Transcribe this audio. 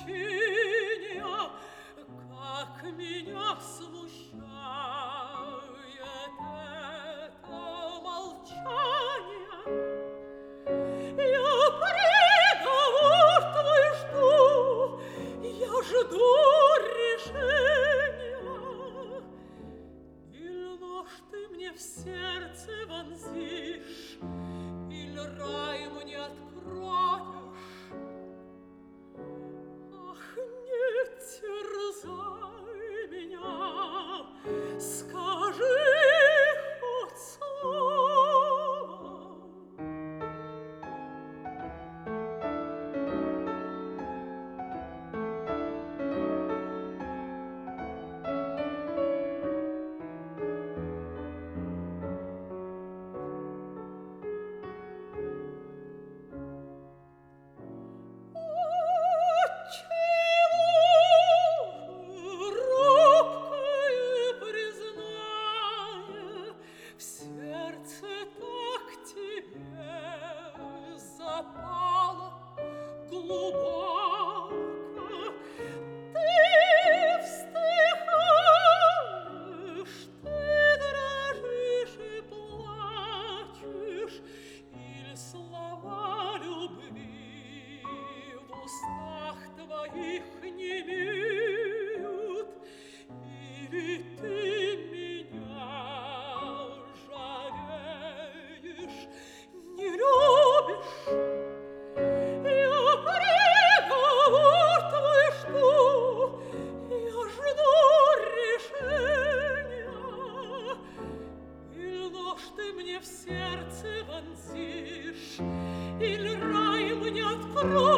смятения, как меня смущает это молчание. Я приговор твой жду, я жду решения. Или нож ты мне в сердце вонзишь, или рай мне откроешь. Ах, не терзай меня, скажи хоть слово. Твоих не имеют, или ты меня жалеешь, не любишь. Я приговор твой жду, я жду решения. Или нож ты мне в сердце вонзишь, или рай мне откроешь.